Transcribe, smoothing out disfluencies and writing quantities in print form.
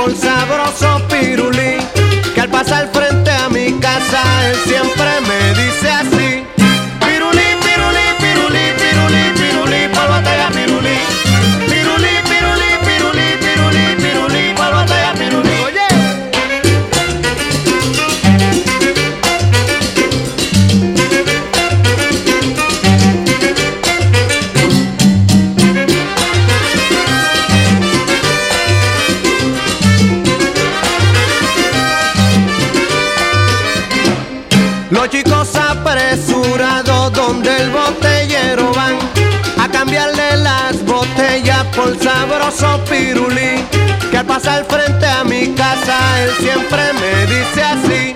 por sabroso pirulí, que al pasar frente a mi casa él siempre me dice así: pirulí, pirulí, pirulí, pirulí, pirulí, pa'l batalla pirulí. Pirulí, pirulí, pirulí, pirulí, pirulí, pa'l batalla pirulí. Oye. Los chicos apresurados donde el botellero van a cambiarle las botellas por sabroso pirulí, que al pasar frente a mi casa él siempre me dice así: